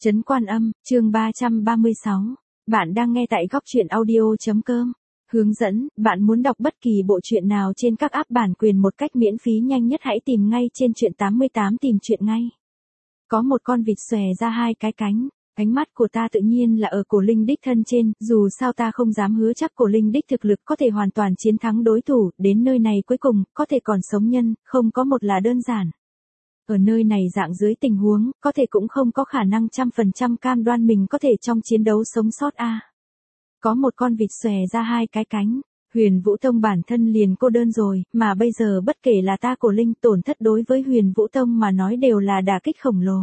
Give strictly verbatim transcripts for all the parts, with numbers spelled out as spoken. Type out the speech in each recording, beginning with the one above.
Trấn Quan Âm, chương ba trăm ba mươi sáu. Bạn đang nghe tại góc truyện audio.com. Hướng dẫn, bạn muốn đọc bất kỳ bộ truyện nào trên các app bản quyền một cách miễn phí nhanh nhất hãy tìm ngay trên truyện tám mươi tám tìm truyện ngay. Có một con vịt xòe ra hai cái cánh. Ánh mắt của ta tự nhiên là ở cổ linh đích thân trên, dù sao ta không dám hứa chắc cổ linh đích thực lực có thể hoàn toàn chiến thắng đối thủ, đến nơi này cuối cùng, có thể còn sống nhân, không có một là đơn giản. Ở nơi này dạng dưới tình huống, có thể cũng không có khả năng trăm phần trăm cam đoan mình có thể trong chiến đấu sống sót a. À. Có một con vịt xòe ra hai cái cánh, Huyền Vũ Tông bản thân liền cô đơn rồi, mà bây giờ bất kể là ta cổ linh tổn thất đối với Huyền Vũ Tông mà nói đều là đả kích khổng lồ.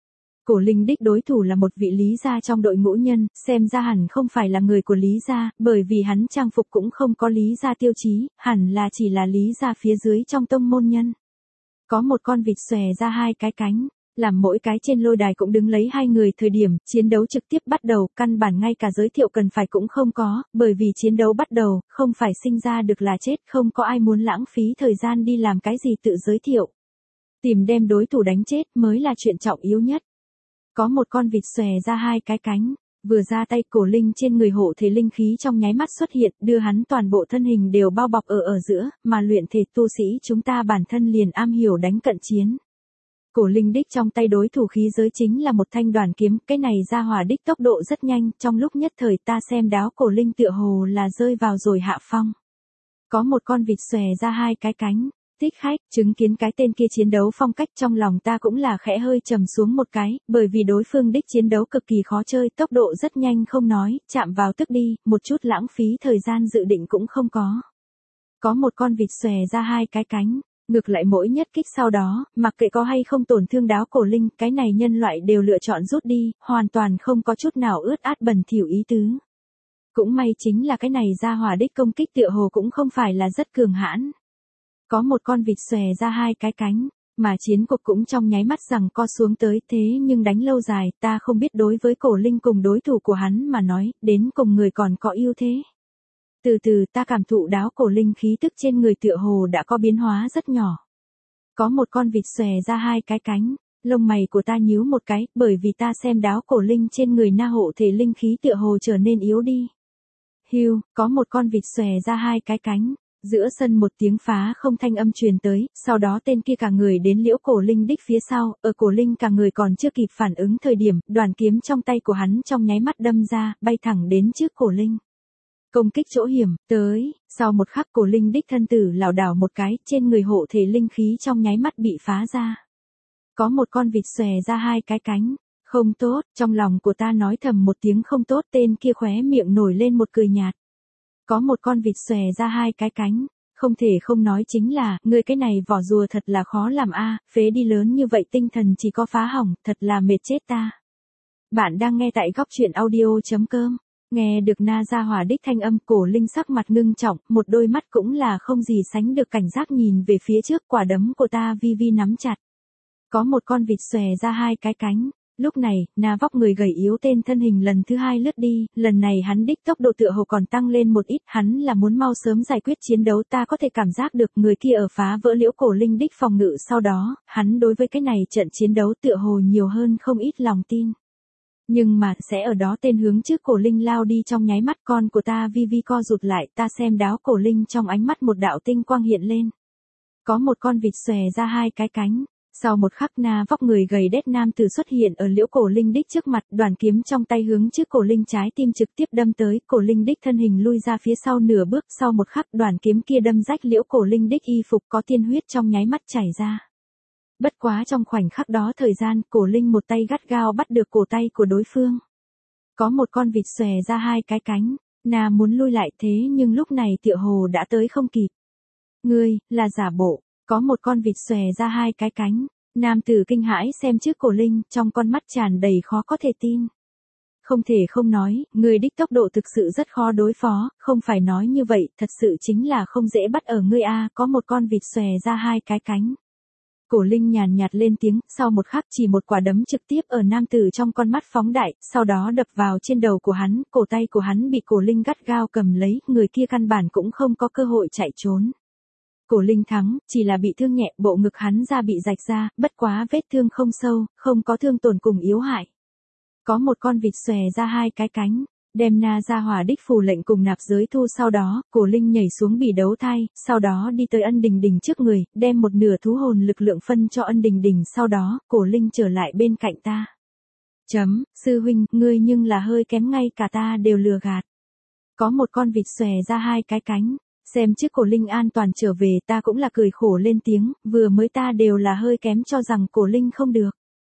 Cổ linh đích đối thủ là một vị Lý gia trong đội ngũ nhân, xem ra hẳn không phải là người của Lý gia, bởi vì hắn trang phục cũng không có Lý gia tiêu chí, hẳn là chỉ là Lý gia phía dưới trong tông môn nhân. Có một con vịt xòe ra hai cái cánh, làm mỗi cái trên lôi đài cũng đứng lấy hai người thời điểm, chiến đấu trực tiếp bắt đầu, căn bản ngay cả giới thiệu cần phải cũng không có, bởi vì chiến đấu bắt đầu, không phải sinh ra được là chết, không có ai muốn lãng phí thời gian đi làm cái gì tự giới thiệu. Tìm đem đối thủ đánh chết mới là chuyện trọng yếu nhất. Có một con vịt xòe ra hai cái cánh, vừa ra tay cổ linh trên người hộ thể linh khí trong nháy mắt xuất hiện, đưa hắn toàn bộ thân hình đều bao bọc ở ở giữa, mà luyện thể tu sĩ chúng ta bản thân liền am hiểu đánh cận chiến. Cổ linh đích trong tay đối thủ khí giới chính là một thanh đoàn kiếm, cái này ra hỏa đích tốc độ rất nhanh, trong lúc nhất thời ta xem đáo cổ linh tựa hồ là rơi vào rồi hạ phong. Có một con vịt xòe ra hai cái cánh. Thích khách, chứng kiến cái tên kia chiến đấu phong cách trong lòng ta cũng là khẽ hơi trầm xuống một cái, bởi vì đối phương đích chiến đấu cực kỳ khó chơi, tốc độ rất nhanh không nói, chạm vào tức đi, một chút lãng phí thời gian dự định cũng không có. Có một con vịt xòe ra hai cái cánh, ngược lại mỗi nhất kích sau đó, mặc kệ có hay không tổn thương đáo cổ linh, cái này nhân loại đều lựa chọn rút đi, hoàn toàn không có chút nào ướt át bẩn thỉu ý tứ. Cũng may chính là cái này ra hỏa đích công kích tựa hồ cũng không phải là rất cường hãn. Có một con vịt xòe ra hai cái cánh, mà chiến cuộc cũng trong nháy mắt rằng co xuống tới, thế nhưng đánh lâu dài, ta không biết đối với cổ linh cùng đối thủ của hắn mà nói, đến cùng người còn có ưu thế. Từ từ ta cảm thụ đáo cổ linh khí tức trên người tựa hồ đã có biến hóa rất nhỏ. Có một con vịt xòe ra hai cái cánh, lông mày của ta nhíu một cái, bởi vì ta xem đáo cổ linh trên người na hộ thể linh khí tựa hồ trở nên yếu đi. Hưu, có một con vịt xòe ra hai cái cánh. Giữa sân một tiếng phá không thanh âm truyền tới, sau đó tên kia cả người đến liễu cổ linh đích phía sau, ở cổ linh cả người còn chưa kịp phản ứng thời điểm, đoàn kiếm trong tay của hắn trong nháy mắt đâm ra, bay thẳng đến trước cổ linh. Công kích chỗ hiểm, tới, sau một khắc cổ linh đích thân tử lảo đảo một cái, trên người hộ thể linh khí trong nháy mắt bị phá ra. Có một con vịt xòe ra hai cái cánh, không tốt, trong lòng của ta nói thầm một tiếng không tốt, tên kia khóe miệng nổi lên một cười nhạt. Có một con vịt xòe ra hai cái cánh, không thể không nói chính là, người cái này vỏ rùa thật là khó làm a, à, phế đi lớn như vậy tinh thần chỉ có phá hỏng, thật là mệt chết ta. Bạn đang nghe tại góc truyện audio.com, nghe được na ra hỏa đích thanh âm, cổ linh sắc mặt ngưng trọng, một đôi mắt cũng là không gì sánh được cảnh giác nhìn về phía trước, quả đấm của ta vi vi nắm chặt. Có một con vịt xòe ra hai cái cánh. Lúc này, na vóc người gầy yếu tên thân hình lần thứ hai lướt đi, lần này hắn đích tốc độ tựa hồ còn tăng lên một ít, hắn là muốn mau sớm giải quyết chiến đấu, ta có thể cảm giác được người kia ở phá vỡ liễu cổ linh đích phòng ngự, sau đó, hắn đối với cái này trận chiến đấu tựa hồ nhiều hơn không ít lòng tin. Nhưng mà, sẽ ở đó tên hướng trước cổ linh lao đi trong nháy mắt, con của ta vi vi co rụt lại, ta xem đáo cổ linh trong ánh mắt một đạo tinh quang hiện lên. Có một con vịt xòe ra hai cái cánh. Sau một khắc na vóc người gầy đét nam tử xuất hiện ở liễu cổ linh đích trước mặt, đoàn kiếm trong tay hướng trước cổ linh trái tim trực tiếp đâm tới, cổ linh đích thân hình lui ra phía sau nửa bước, sau một khắc đoàn kiếm kia đâm rách liễu cổ linh đích y phục có tiên huyết trong nháy mắt chảy ra. Bất quá trong khoảnh khắc đó thời gian, cổ linh một tay gắt gao bắt được cổ tay của đối phương. Có một con vịt xòe ra hai cái cánh, na muốn lui lại thế nhưng lúc này tựa hồ đã tới không kịp. Ngươi, là giả bộ. Có một con vịt xòe ra hai cái cánh, nam tử kinh hãi xem trước cổ linh, trong con mắt tràn đầy khó có thể tin. Không thể không nói, người đích tốc độ thực sự rất khó đối phó, không phải nói như vậy, thật sự chính là không dễ bắt ở ngươi a, có một con vịt xòe ra hai cái cánh. Cổ linh nhàn nhạt lên tiếng, sau một khắc chỉ một quả đấm trực tiếp ở nam tử trong con mắt phóng đại, sau đó đập vào trên đầu của hắn, cổ tay của hắn bị cổ linh gắt gao cầm lấy, người kia căn bản cũng không có cơ hội chạy trốn. Cổ linh thắng, chỉ là bị thương nhẹ, bộ ngực hắn ra bị rạch ra, bất quá vết thương không sâu, không có thương tổn cùng yếu hại. Có một con vịt xòe ra hai cái cánh, đem Na Gia Hỏa đích phù lệnh cùng nạp giới thu, sau đó, Cổ Linh nhảy xuống bỉ đấu thai, sau đó đi tới Ân Đình Đình trước người, đem một nửa thú hồn lực lượng phân cho Ân Đình Đình, sau đó, Cổ Linh trở lại bên cạnh ta. Chấm, sư huynh, ngươi nhưng là hơi kém, ngay cả ta đều lừa gạt. Có một con vịt xòe ra hai cái cánh, xem chiếc Cổ Linh an toàn trở về, ta cũng là cười khổ lên tiếng, vừa mới ta đều là hơi kém cho rằng Cổ Linh không được.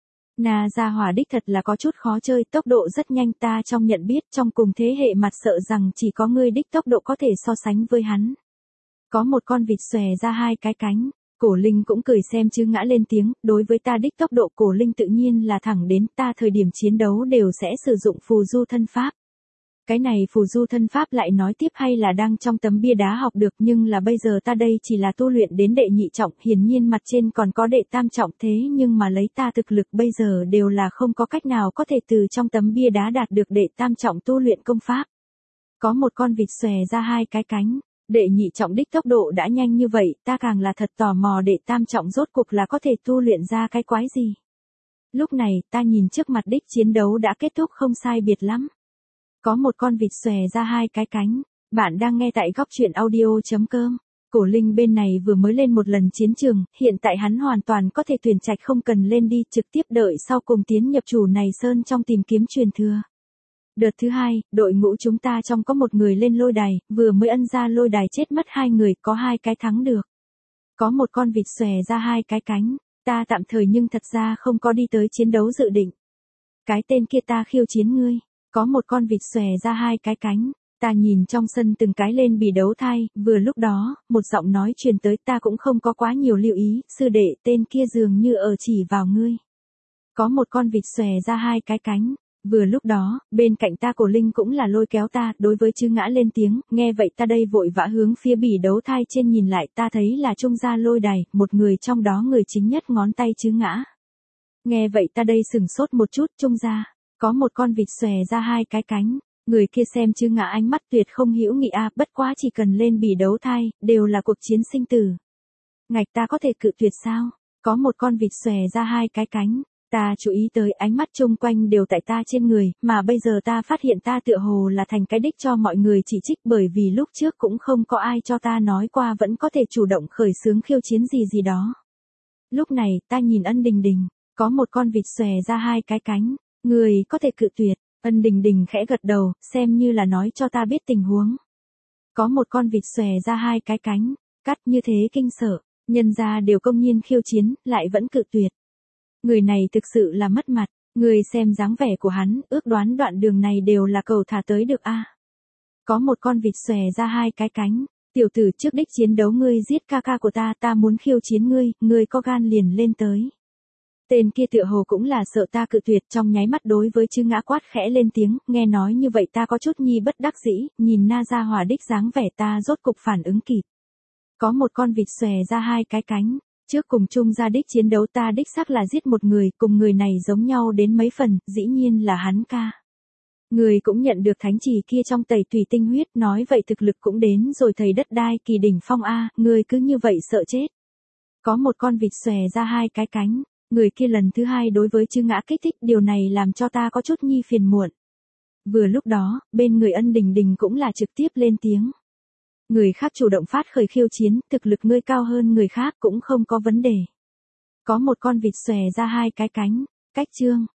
Na Gia Hỏa đích thật là có chút khó chơi, tốc độ rất nhanh, ta trong nhận biết trong cùng thế hệ mặt sợ rằng chỉ có ngươi đích tốc độ có thể so sánh với hắn. Có một con vịt xòe ra hai cái cánh, Cổ Linh cũng cười xem chứ ngã lên tiếng, đối với ta đích tốc độ Cổ Linh tự nhiên là thẳng đến, ta thời điểm chiến đấu đều sẽ sử dụng phù du thân pháp. Cái này phù du thân pháp lại nói tiếp hay là đang trong tấm bia đá học được, nhưng là bây giờ ta đây chỉ là tu luyện đến đệ nhị trọng, hiển nhiên mặt trên còn có đệ tam trọng, thế nhưng mà lấy ta thực lực bây giờ đều là không có cách nào có thể từ trong tấm bia đá đạt được đệ tam trọng tu luyện công pháp. Có một con vịt xòe ra hai cái cánh, đệ nhị trọng đích tốc độ đã nhanh như vậy, ta càng là thật tò mò đệ tam trọng rốt cuộc là có thể tu luyện ra cái quái gì. Lúc này, ta nhìn trước mặt đích chiến đấu đã kết thúc không sai biệt lắm. Có một con vịt xòe ra hai cái cánh, bạn đang nghe tại góc truyện audio.com. Cổ Linh bên này vừa mới lên một lần chiến trường, hiện tại hắn hoàn toàn có thể tuyển trạch không cần lên đi, trực tiếp đợi sau cùng tiến nhập chủ này sơn trong tìm kiếm truyền thừa. Đợt thứ hai, đội ngũ chúng ta trong có một người lên lôi đài, vừa mới ân ra lôi đài chết mất hai người, có hai cái thắng được. Có một con vịt xòe ra hai cái cánh, ta tạm thời nhưng thật ra không có đi tới chiến đấu dự định. Cái tên kia ta khiêu chiến ngươi. Có một con vịt xòe ra hai cái cánh, ta nhìn trong sân từng cái lên bỉ đấu thai, vừa lúc đó, một giọng nói truyền tới, ta cũng không có quá nhiều lưu ý, sư đệ, tên kia dường như ở chỉ vào ngươi. Có một con vịt xòe ra hai cái cánh, vừa lúc đó, bên cạnh ta Cổ Linh cũng là lôi kéo ta, đối với chư ngã lên tiếng, nghe vậy ta đây vội vã hướng phía bỉ đấu thai trên nhìn lại, ta thấy là trung gia lôi đài, một người trong đó người chính nhất ngón tay chư ngã. Nghe vậy ta đây sừng sốt một chút, trung gia. Có một con vịt xòe ra hai cái cánh, người kia xem chứ ngã ánh mắt tuyệt không hữu nghị a, bất quá chỉ cần lên bỉ đấu thai, đều là cuộc chiến sinh tử. Ngạch ta có thể cự tuyệt sao? Có một con vịt xòe ra hai cái cánh, ta chú ý tới ánh mắt chung quanh đều tại ta trên người, mà bây giờ ta phát hiện ta tựa hồ là thành cái đích cho mọi người chỉ trích, bởi vì lúc trước cũng không có ai cho ta nói qua vẫn có thể chủ động khởi xướng khiêu chiến gì gì đó. Lúc này, ta nhìn Ân Đình Đình, có một con vịt xòe ra hai cái cánh. Người có thể cự tuyệt, Ân Đình Đình khẽ gật đầu, xem như là nói cho ta biết tình huống. Có một con vịt xòe ra hai cái cánh, cắt như thế kinh sợ, nhân ra đều công nhiên khiêu chiến, lại vẫn cự tuyệt. Người này thực sự là mất mặt, người xem dáng vẻ của hắn, ước đoán đoạn đường này đều là cầu thả tới được a. Có một con vịt xòe ra hai cái cánh, tiểu tử trước đích chiến đấu ngươi giết ca ca của ta, ta muốn khiêu chiến ngươi, ngươi có gan liền lên tới. Tên kia tựa hồ cũng là sợ ta cự tuyệt, trong nháy mắt đối với chư ngã quát khẽ lên tiếng, nghe nói như vậy ta có chút nhi bất đắc dĩ, nhìn Na Gia Hỏa đích dáng vẻ ta rốt cục phản ứng kịp. Có một con vịt xòe ra hai cái cánh, trước cùng chung ra đích chiến đấu ta đích xác là giết một người, cùng người này giống nhau đến mấy phần, dĩ nhiên là hắn ca. Người cũng nhận được thánh chỉ kia trong tẩy tùy tinh huyết, nói vậy thực lực cũng đến rồi, thầy đất đai kỳ đỉnh phong a, người cứ như vậy sợ chết. Có một con vịt xòe ra hai cái cánh. Người kia lần thứ hai đối với chư ngã kích thích, điều này làm cho ta có chút nhi phiền muộn. Vừa lúc đó, bên người Ân Đình Đình cũng là trực tiếp lên tiếng. Người khác chủ động phát khởi khiêu chiến, thực lực ngươi cao hơn người khác cũng không có vấn đề. Có một con vịt xòe ra hai cái cánh, cách chương.